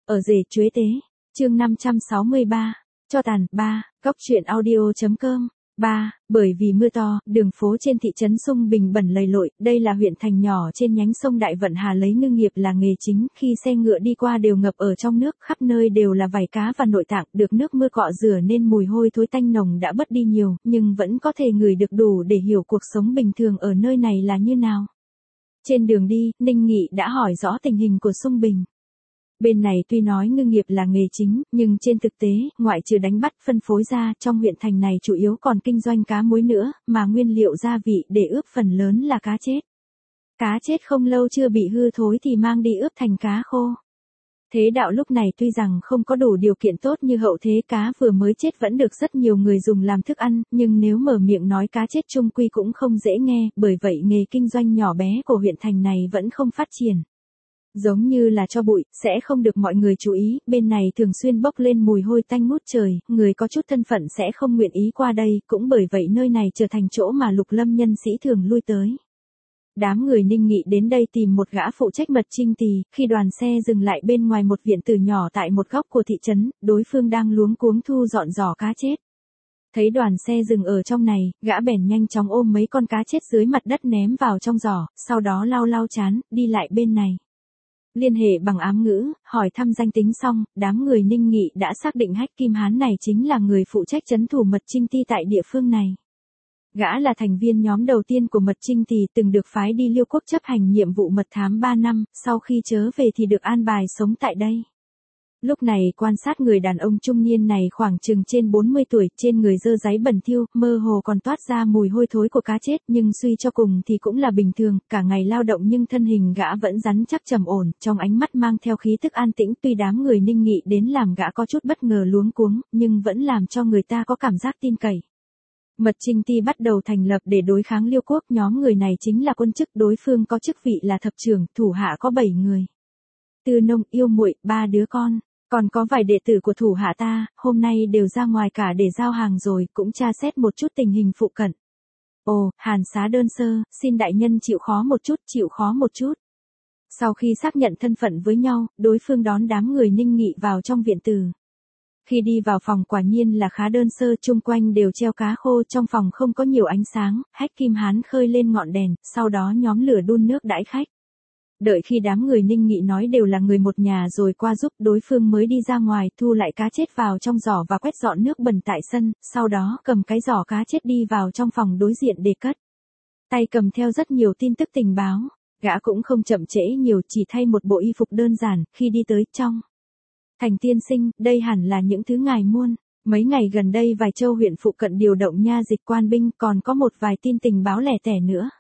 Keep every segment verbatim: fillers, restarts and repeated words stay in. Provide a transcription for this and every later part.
Ở rể chuế tế, chương năm trăm sáu mươi ba, cho tàn, ba, góc truyện audio.com, ba, bởi vì mưa to, đường phố trên thị trấn Sung Bình bẩn lầy lội, đây là huyện thành nhỏ trên nhánh sông Đại Vận Hà lấy ngư nghiệp là nghề chính, khi xe ngựa đi qua đều ngập ở trong nước, khắp nơi đều là vảy cá và nội tạng, được nước mưa cọ rửa nên mùi hôi thối tanh nồng đã bớt đi nhiều, nhưng vẫn có thể ngửi được đủ để hiểu cuộc sống bình thường ở nơi này là như nào. Trên đường đi, Ninh Nghị đã hỏi rõ tình hình của Sung Bình. Bên này tuy nói ngư nghiệp là nghề chính, nhưng trên thực tế, ngoại trừ đánh bắt phân phối ra, trong huyện thành này chủ yếu còn kinh doanh cá muối nữa, mà nguyên liệu gia vị để ướp phần lớn là cá chết. Cá chết không lâu chưa bị hư thối thì mang đi ướp thành cá khô. Thế đạo lúc này tuy rằng không có đủ điều kiện tốt như hậu thế, cá vừa mới chết vẫn được rất nhiều người dùng làm thức ăn, nhưng nếu mở miệng nói cá chết chung quy cũng không dễ nghe, bởi vậy nghề kinh doanh nhỏ bé của huyện thành này vẫn không phát triển. Giống như là cho bụi, sẽ không được mọi người chú ý, bên này thường xuyên bốc lên mùi hôi tanh ngút trời, người có chút thân phận sẽ không nguyện ý qua đây, cũng bởi vậy nơi này trở thành chỗ mà Lục Lâm nhân sĩ thường lui tới. Đám người Ninh Nghị đến đây tìm một gã phụ trách mật trinh tỳ, khi đoàn xe dừng lại bên ngoài một viện tử nhỏ tại một góc của thị trấn, đối phương đang luống cuống thu dọn giỏ cá chết. Thấy đoàn xe dừng ở trong này, gã bèn nhanh chóng ôm mấy con cá chết dưới mặt đất ném vào trong giỏ, sau đó lau lau chán, đi lại bên này. Liên hệ bằng ám ngữ, hỏi thăm danh tính xong, đám người Ninh Nghị đã xác định Hách Kim Hán này chính là người phụ trách trấn thủ mật trinh ty tại địa phương này. Gã là thành viên nhóm đầu tiên của mật trinh tỳ, từng được phái đi Liêu Quốc chấp hành nhiệm vụ mật thám ba năm, sau khi trở về thì được an bài sống tại đây. Lúc này quan sát người đàn ông trung niên này khoảng chừng trên bốn mươi tuổi, trên người dơ dáy bẩn thiu, mơ hồ còn toát ra mùi hôi thối của cá chết, nhưng suy cho cùng thì cũng là bình thường, cả ngày lao động nhưng thân hình gã vẫn rắn chắc trầm ổn, trong ánh mắt mang theo khí tức an tĩnh, tuy đám người Ninh Nghị đến làm gã có chút bất ngờ luống cuống, nhưng vẫn làm cho người ta có cảm giác tin cậy. Mật trinh ty bắt đầu thành lập để đối kháng Liêu Quốc, nhóm người này chính là quân chức, đối phương có chức vị là thập trưởng, thủ hạ có bảy người. Tư Nông, Yêu Muội, ba đứa con. Còn có vài đệ tử của thủ hạ ta, hôm nay đều ra ngoài cả để giao hàng rồi, cũng tra xét một chút tình hình phụ cận. Ồ, Hàn Xá đơn sơ, xin đại nhân chịu khó một chút, chịu khó một chút. Sau khi xác nhận thân phận với nhau, đối phương đón đám người Ninh Nghị vào trong viện tử. Khi đi vào phòng quả nhiên là khá đơn sơ, chung quanh đều treo cá khô, trong phòng không có nhiều ánh sáng, Hách Kim Hán khơi lên ngọn đèn, sau đó nhóm lửa đun nước đãi khách. Đợi khi đám người Ninh Nghị nói đều là người một nhà rồi qua giúp, đối phương mới đi ra ngoài thu lại cá chết vào trong giỏ và quét dọn nước bẩn tại sân, sau đó cầm cái giỏ cá chết đi vào trong phòng đối diện để cất. Tay cầm theo rất nhiều tin tức tình báo, gã cũng không chậm trễ nhiều, chỉ thay một bộ y phục đơn giản, khi đi tới trong. Thành tiên sinh, đây hẳn là những thứ ngài muôn. Mấy ngày gần đây vài châu huyện phụ cận điều động nha dịch quan binh, còn có một vài tin tình báo lẻ tẻ nữa.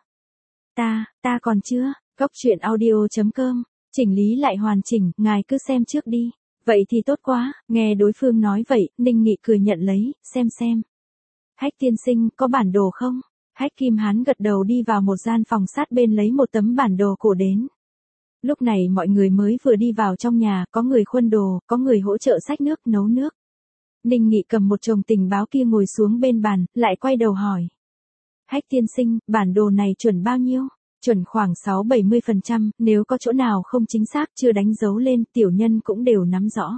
Ta, ta còn chưa. Góc truyện audio.com, chỉnh lý lại hoàn chỉnh, ngài cứ xem trước đi. Vậy thì tốt quá, nghe đối phương nói vậy, Ninh Nghị cười nhận lấy, xem xem. Hách tiên sinh, có bản đồ không? Hách Kim Hán gật đầu đi vào một gian phòng sát bên lấy một tấm bản đồ cổ đến. Lúc này mọi người mới vừa đi vào trong nhà, có người khuân đồ, có người hỗ trợ xách nước, nấu nước. Ninh Nghị cầm một chồng tình báo kia ngồi xuống bên bàn, lại quay đầu hỏi. Hách tiên sinh, bản đồ này chuẩn bao nhiêu? Chuẩn khoảng sáu bảy mươi phần trăm, nếu có chỗ nào không chính xác chưa đánh dấu lên, tiểu nhân cũng đều nắm rõ.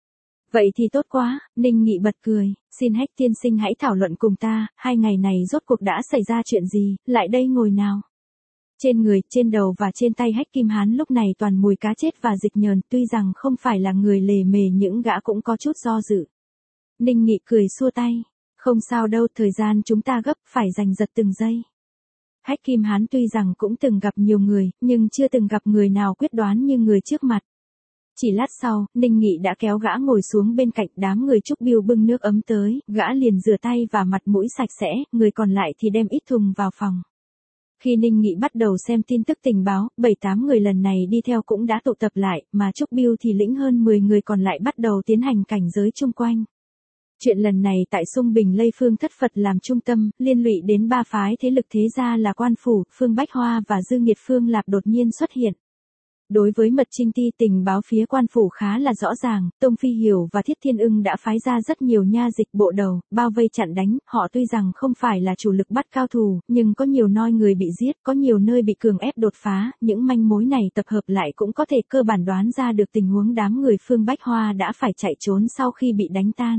Vậy thì tốt quá, Ninh Nghị bật cười, xin Hách tiên sinh hãy thảo luận cùng ta, hai ngày này rốt cuộc đã xảy ra chuyện gì, lại đây ngồi nào. Trên người, trên đầu và trên tay Hách Kim Hán lúc này toàn mùi cá chết và dịch nhờn, tuy rằng không phải là người lề mề những gã cũng có chút do dự. Ninh Nghị cười xua tay, không sao đâu, thời gian chúng ta gấp, phải giành giật từng giây. Hách Kim Hán tuy rằng cũng từng gặp nhiều người, nhưng chưa từng gặp người nào quyết đoán như người trước mặt. Chỉ lát sau, Ninh Nghị đã kéo gã ngồi xuống bên cạnh, đám người Trúc Biêu bưng nước ấm tới, gã liền rửa tay và mặt mũi sạch sẽ, người còn lại thì đem ít thùng vào phòng. Khi Ninh Nghị bắt đầu xem tin tức tình báo, bảy tám người lần này đi theo cũng đã tụ tập lại, mà Trúc Biêu thì lĩnh hơn mười người còn lại bắt đầu tiến hành cảnh giới chung quanh. Chuyện lần này tại Sung Bình Lây Phương Thất Phật làm trung tâm, liên lụy đến ba phái thế lực thế gia là Quan Phủ, Phương Bách Hoa và Dư Nghiệt Phương Lạp đột nhiên xuất hiện. Đối với Mật Trinh Ti, tình báo phía quan phủ khá là rõ ràng, Tông Phi Hiểu và Thiết Thiên Ưng đã phái ra rất nhiều nha dịch bộ đầu, bao vây chặn đánh, họ tuy rằng không phải là chủ lực bắt cao thủ, nhưng có nhiều noi người bị giết, có nhiều nơi bị cường ép đột phá, những manh mối này tập hợp lại cũng có thể cơ bản đoán ra được tình huống đám người Phương Bách Hoa đã phải chạy trốn sau khi bị đánh tan.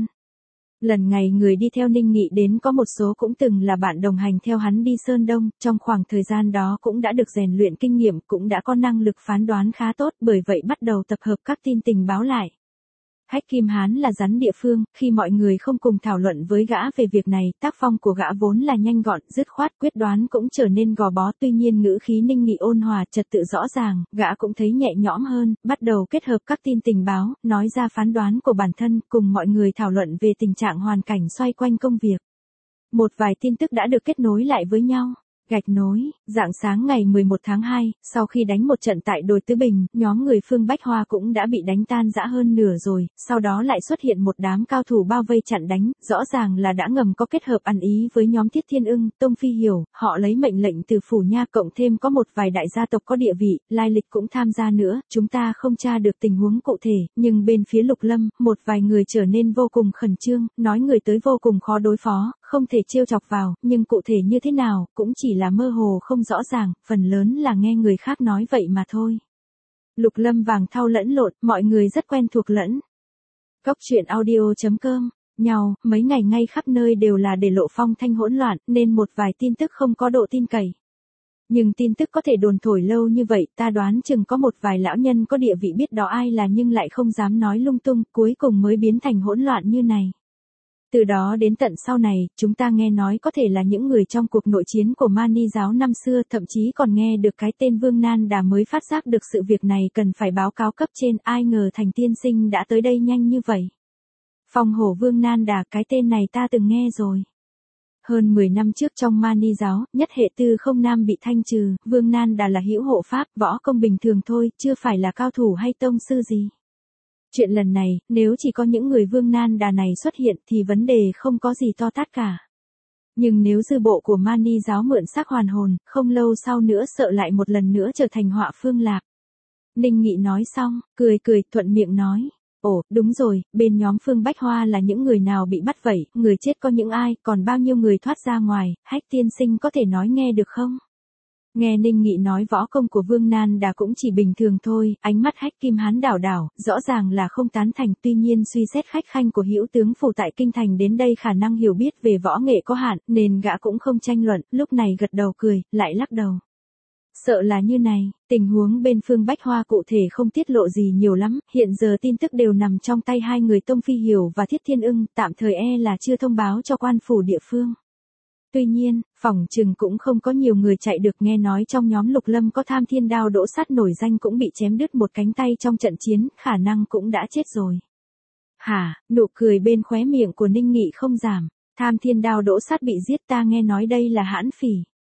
Lần ngày người đi theo Ninh Nghị đến có một số cũng từng là bạn đồng hành theo hắn đi Sơn Đông, trong khoảng thời gian đó cũng đã được rèn luyện kinh nghiệm, cũng đã có năng lực phán đoán khá tốt, bởi vậy bắt đầu tập hợp các tin tình báo lại. Hách Kim Hán là rắn địa phương, khi mọi người không cùng thảo luận với gã về việc này, tác phong của gã vốn là nhanh gọn, dứt khoát, quyết đoán cũng trở nên gò bó, tuy nhiên ngữ khí Ninh Nghị ôn hòa, trật tự rõ ràng, gã cũng thấy nhẹ nhõm hơn, bắt đầu kết hợp các tin tình báo, nói ra phán đoán của bản thân, cùng mọi người thảo luận về tình trạng hoàn cảnh xoay quanh công việc. Một vài tin tức đã được kết nối lại với nhau. Gạch nối, rạng sáng ngày mười một tháng hai, sau khi đánh một trận tại đồi Tứ Bình, nhóm người Phương Bách Hoa cũng đã bị đánh tan rã hơn nửa rồi, sau đó lại xuất hiện một đám cao thủ bao vây chặn đánh, rõ ràng là đã ngầm có kết hợp ăn ý với nhóm Thiết Thiên Ưng, Tông Phi Hiểu, họ lấy mệnh lệnh từ phủ nha, cộng thêm có một vài đại gia tộc có địa vị, lai lịch cũng tham gia nữa, chúng ta không tra được tình huống cụ thể, nhưng bên phía Lục Lâm, một vài người trở nên vô cùng khẩn trương, nói người tới vô cùng khó đối phó, không thể trêu chọc vào, nhưng cụ thể như thế nào, cũng chỉ là mơ hồ không rõ ràng, phần lớn là nghe người khác nói vậy mà thôi. Lục Lâm vàng thau lẫn lộn, mọi người rất quen thuộc lẫn. Cốc truyện audio chấm com, nhau, mấy ngày ngay khắp nơi đều là để lộ phong thanh hỗn loạn, nên một vài tin tức không có độ tin cậy. Nhưng tin tức có thể đồn thổi lâu như vậy, ta đoán chừng có một vài lão nhân có địa vị biết đó ai là nhưng lại không dám nói lung tung, cuối cùng mới biến thành hỗn loạn như này. Từ đó đến tận sau này, chúng ta nghe nói có thể là những người trong cuộc nội chiến của Mani giáo năm xưa, thậm chí còn nghe được cái tên Vương Nan Đà mới phát giác được sự việc này cần phải báo cáo cấp trên, ai ngờ Thành tiên sinh đã tới đây nhanh như vậy. Phong hổ Vương Nan Đà, cái tên này ta từng nghe rồi. Hơn mười năm trước trong Mani giáo, nhất hệ Tư Không Nam bị thanh trừ, Vương Nan Đà là hữu hộ pháp, võ công bình thường thôi, chưa phải là cao thủ hay tông sư gì. Chuyện lần này, nếu chỉ có những người Vương Nan Đà này xuất hiện thì vấn đề không có gì to tát cả. Nhưng nếu dư bộ của Mani giáo mượn xác hoàn hồn, không lâu sau nữa sợ lại một lần nữa trở thành họa phương lạc. Ninh Nghị nói xong, cười cười, thuận miệng nói. Ồ, đúng rồi, bên nhóm Phương Bách Hoa là những người nào bị bắt vậy, người chết có những ai, còn bao nhiêu người thoát ra ngoài, Hách tiên sinh có thể nói nghe được không? Nghe Ninh Nghị nói võ công của Vương Nan Đà cũng chỉ bình thường thôi, ánh mắt Hách Kim Hán đảo đảo, rõ ràng là không tán thành, tuy nhiên suy xét khách khanh của hữu tướng phủ tại kinh thành đến đây khả năng hiểu biết về võ nghệ có hạn, nên gã cũng không tranh luận, lúc này gật đầu cười, lại lắc đầu. Sợ là như này, tình huống bên Phương Bách Hoa cụ thể không tiết lộ gì nhiều lắm, hiện giờ tin tức đều nằm trong tay hai người Tông Phi Hiểu và Thiết Thiên Ưng, tạm thời e là chưa thông báo cho quan phủ địa phương. Tuy nhiên, phỏng chừng cũng không có nhiều người chạy được, nghe nói trong nhóm Lục Lâm có Tham Thiên Đao Đỗ Sát nổi danh cũng bị chém đứt một cánh tay trong trận chiến, khả năng cũng đã chết rồi. Hả, nụ cười bên khóe miệng của Ninh Nghị không giảm, Tham Thiên Đao Đỗ Sát bị giết, ta nghe nói đây là hãn phỉ.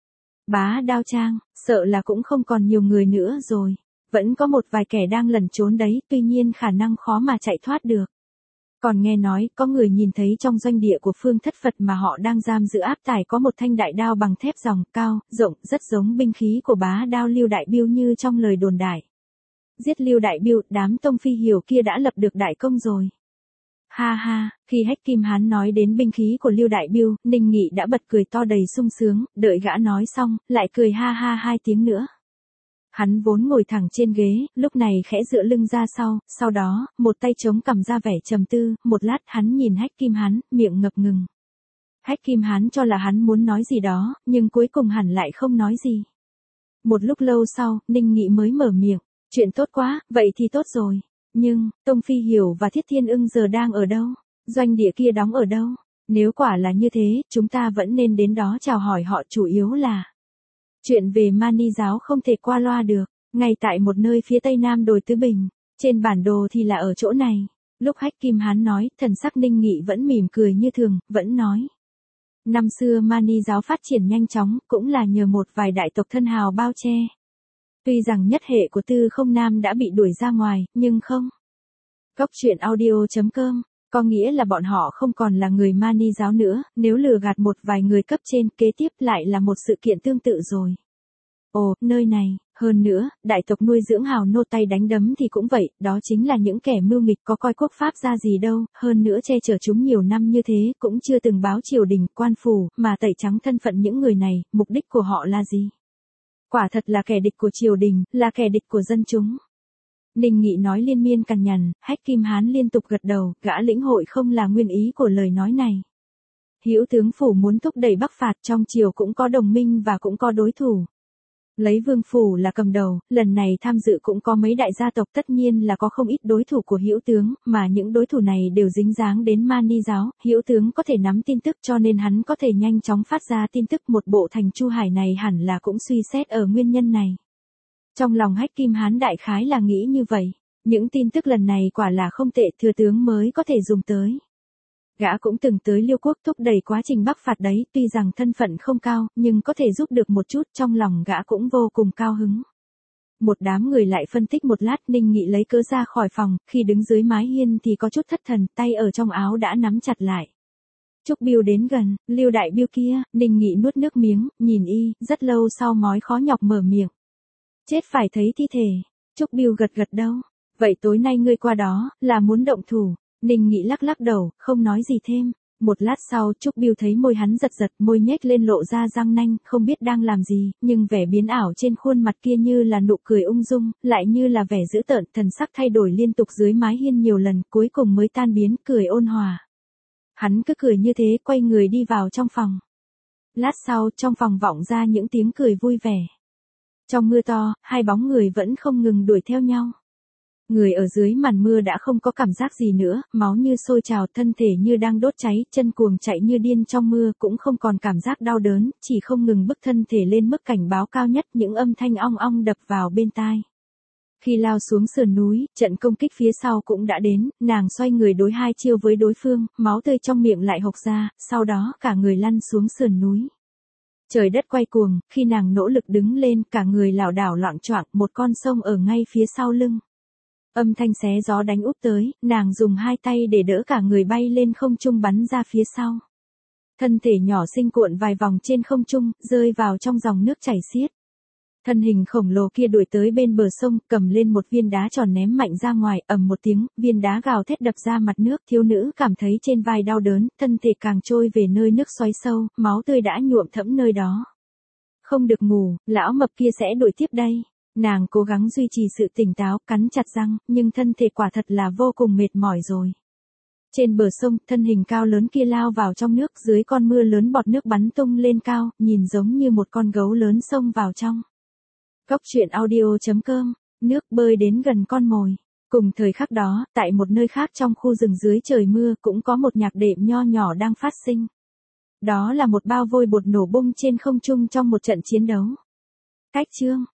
Bá Đao Trang, sợ là cũng không còn nhiều người nữa rồi, vẫn có một vài kẻ đang lẩn trốn đấy, tuy nhiên khả năng khó mà chạy thoát được. Còn nghe nói, có người nhìn thấy trong doanh địa của Phương Thất Phật mà họ đang giam giữ áp tải có một thanh đại đao bằng thép dòng, cao, rộng, rất giống binh khí của bá đao Lưu Đại Biêu như trong lời đồn đại. Giết Lưu Đại Biêu, đám Tông Phi Hiểu kia đã lập được đại công rồi. Ha ha, khi Hách Kim Hán nói đến binh khí của Lưu Đại Biêu, Ninh Nghị đã bật cười to đầy sung sướng, đợi gã nói xong, lại cười ha ha hai tiếng nữa. Hắn vốn ngồi thẳng trên ghế, lúc này khẽ dựa lưng ra sau, sau đó, một tay chống cằm ra vẻ trầm tư, một lát hắn nhìn Hách Kim Hán, miệng ngập ngừng. Hách Kim Hán cho là hắn muốn nói gì đó, nhưng cuối cùng hẳn lại không nói gì. Một lúc lâu sau, Ninh Nghị mới mở miệng, chuyện tốt quá, vậy thì tốt rồi. Nhưng, Tông Phi Hiểu và Thiết Thiên Ưng giờ đang ở đâu? Doanh địa kia đóng ở đâu? Nếu quả là như thế, chúng ta vẫn nên đến đó chào hỏi họ, chủ yếu là chuyện về Mani giáo không thể qua loa được, ngay tại một nơi phía tây nam đồi Tứ Bình, trên bản đồ thì là ở chỗ này. Lúc Hách Kim Hán nói, thần sắc Ninh Nghị vẫn mỉm cười như thường, vẫn nói. Năm xưa Mani giáo phát triển nhanh chóng, cũng là nhờ một vài đại tộc thân hào bao che. Tuy rằng nhất hệ của Tư Không Nam đã bị đuổi ra ngoài, nhưng không. Cốc truyện audio chấm com, có nghĩa là bọn họ không còn là người Mani giáo nữa, nếu lừa gạt một vài người cấp trên, kế tiếp lại là một sự kiện tương tự rồi. Ồ, nơi này, hơn nữa, đại tộc nuôi dưỡng hào nô tay đánh đấm thì cũng vậy, đó chính là những kẻ mưu nghịch có coi quốc pháp ra gì đâu, hơn nữa che chở chúng nhiều năm như thế, cũng chưa từng báo triều đình, quan phủ, mà tẩy trắng thân phận những người này, mục đích của họ là gì? Quả thật là kẻ địch của triều đình, là kẻ địch của dân chúng. Ninh Nghị nói liên miên cằn nhằn, Hách Kim Hán liên tục gật đầu, gã lĩnh hội không là nguyên ý của lời nói này. Hữu tướng phủ muốn thúc đẩy bắc phạt, trong triều cũng có đồng minh và cũng có đối thủ. Lấy Vương phủ là cầm đầu, lần này tham dự cũng có mấy đại gia tộc, tất nhiên là có không ít đối thủ của Hữu tướng, mà những đối thủ này đều dính dáng đến Mani giáo, Hữu tướng có thể nắm tin tức cho nên hắn có thể nhanh chóng phát ra tin tức, một bộ thành Chu Hải này hẳn là cũng suy xét ở nguyên nhân này. Trong lòng Hách Kim Hán đại khái là nghĩ như vậy, những tin tức lần này quả là không tệ, thừa tướng mới có thể dùng tới. Gã cũng từng tới Liêu quốc thúc đẩy quá trình bắc phạt đấy, tuy rằng thân phận không cao, nhưng có thể giúp được một chút, trong lòng gã cũng vô cùng cao hứng. Một đám người lại phân tích một lát, Ninh Nghị lấy cớ ra khỏi phòng, khi đứng dưới mái hiên thì có chút thất thần, tay ở trong áo đã nắm chặt lại. Trúc Biêu đến gần, Liêu đại Biêu kia, Ninh Nghị nuốt nước miếng, nhìn y, rất lâu sau mói khó nhọc mở miệng. Chết phải thấy thi thể. Trúc Biêu gật gật đầu. Vậy tối nay ngươi qua đó, là muốn động thủ. Ninh Nghị lắc lắc đầu, không nói gì thêm. Một lát sau, Trúc Biêu thấy môi hắn giật giật, môi nhếch lên lộ ra răng nanh, không biết đang làm gì, nhưng vẻ biến ảo trên khuôn mặt kia như là nụ cười ung dung, lại như là vẻ dữ tợn, thần sắc thay đổi liên tục dưới mái hiên nhiều lần, cuối cùng mới tan biến, cười ôn hòa. Hắn cứ cười như thế, quay người đi vào trong phòng. Lát sau, trong phòng vọng ra những tiếng cười vui vẻ. Trong mưa to, hai bóng người vẫn không ngừng đuổi theo nhau. Người ở dưới màn mưa đã không có cảm giác gì nữa, máu như sôi trào, thân thể như đang đốt cháy, chân cuồng chạy như điên trong mưa, cũng không còn cảm giác đau đớn, chỉ không ngừng bức thân thể lên mức cảnh báo cao nhất, những âm thanh ong ong đập vào bên tai. Khi lao xuống sườn núi, trận công kích phía sau cũng đã đến, nàng xoay người đối hai chiêu với đối phương, máu tươi trong miệng lại hộc ra, sau đó cả người lăn xuống sườn núi. Trời đất quay cuồng, khi nàng nỗ lực đứng lên, cả người lảo đảo loạng choạng, một con sông ở ngay phía sau lưng. Âm thanh xé gió đánh úp tới, nàng dùng hai tay để đỡ cả người bay lên không trung bắn ra phía sau. Thân thể nhỏ xinh cuộn vài vòng trên không trung, rơi vào trong dòng nước chảy xiết. Thân hình khổng lồ kia đuổi tới bên bờ sông, cầm lên một viên đá tròn ném mạnh ra ngoài, ầm một tiếng, viên đá gào thét đập ra mặt nước, thiếu nữ cảm thấy trên vai đau đớn, thân thể càng trôi về nơi nước xoáy sâu, máu tươi đã nhuộm thẫm nơi đó. Không được ngủ, lão mập kia sẽ đuổi tiếp đây. Nàng cố gắng duy trì sự tỉnh táo, cắn chặt răng, nhưng thân thể quả thật là vô cùng mệt mỏi rồi. Trên bờ sông, thân hình cao lớn kia lao vào trong nước, dưới con mưa lớn bọt nước bắn tung lên cao, nhìn giống như một con gấu lớn xông vào trong. Góc truyện audio chấm com, nước bơi đến gần con mồi. Cùng thời khắc đó, tại một nơi khác trong khu rừng dưới trời mưa cũng có một nhạc đệm nho nhỏ đang phát sinh. Đó là một bao vôi bột nổ bung trên không trung trong một trận chiến đấu. Cách chương